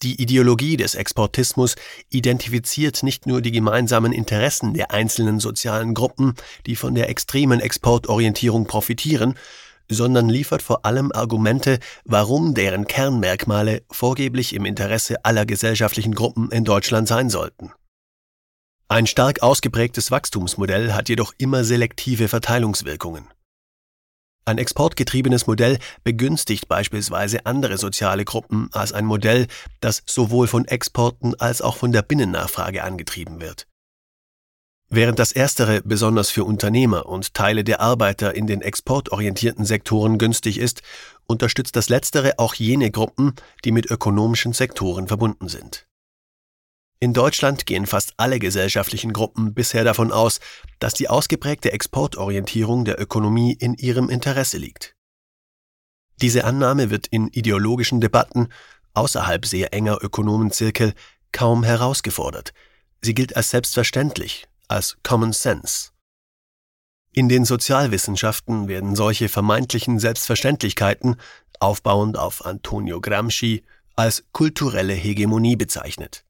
Die Ideologie des Exportismus identifiziert nicht nur die gemeinsamen Interessen der einzelnen sozialen Gruppen, die von der extremen Exportorientierung profitieren, sondern liefert vor allem Argumente, warum deren Kernmerkmale vorgeblich im Interesse aller gesellschaftlichen Gruppen in Deutschland sein sollten. Ein stark ausgeprägtes Wachstumsmodell hat jedoch immer selektive Verteilungswirkungen. Ein exportgetriebenes Modell begünstigt beispielsweise andere soziale Gruppen als ein Modell, das sowohl von Exporten als auch von der Binnennachfrage angetrieben wird. Während das Erstere besonders für Unternehmer und Teile der Arbeiter in den exportorientierten Sektoren günstig ist, unterstützt das Letztere auch jene Gruppen, die mit ökonomischen Sektoren verbunden sind. In Deutschland gehen fast alle gesellschaftlichen Gruppen bisher davon aus, dass die ausgeprägte Exportorientierung der Ökonomie in ihrem Interesse liegt. Diese Annahme wird in ideologischen Debatten außerhalb sehr enger Ökonomenzirkel kaum herausgefordert. Sie gilt als selbstverständlich, als Common Sense. In den Sozialwissenschaften werden solche vermeintlichen Selbstverständlichkeiten, aufbauend auf Antonio Gramsci, als kulturelle Hegemonie bezeichnet.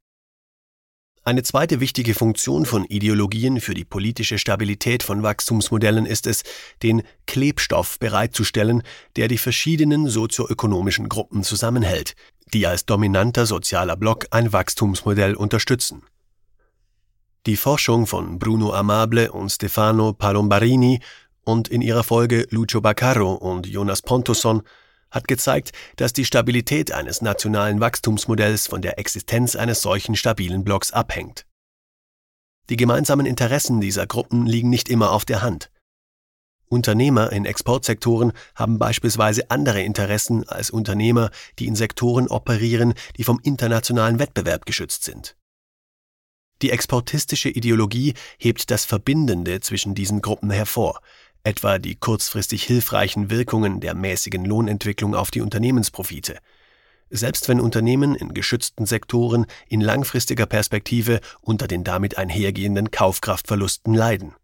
Eine zweite wichtige Funktion von Ideologien für die politische Stabilität von Wachstumsmodellen ist es, den Klebstoff bereitzustellen, der die verschiedenen sozioökonomischen Gruppen zusammenhält, die als dominanter sozialer Block ein Wachstumsmodell unterstützen. Die Forschung von Bruno Amable und Stefano Palombarini und in ihrer Folge Lucio Baccaro und Jonas Pontusson hat gezeigt, dass die Stabilität eines nationalen Wachstumsmodells von der Existenz eines solchen stabilen Blocks abhängt. Die gemeinsamen Interessen dieser Gruppen liegen nicht immer auf der Hand. Unternehmer in Exportsektoren haben beispielsweise andere Interessen als Unternehmer, die in Sektoren operieren, die vom internationalen Wettbewerb geschützt sind. Die exportistische Ideologie hebt das Verbindende zwischen diesen Gruppen hervor, etwa die kurzfristig hilfreichen Wirkungen der mäßigen Lohnentwicklung auf die Unternehmensprofite, selbst wenn Unternehmen in geschützten Sektoren in langfristiger Perspektive unter den damit einhergehenden Kaufkraftverlusten leiden.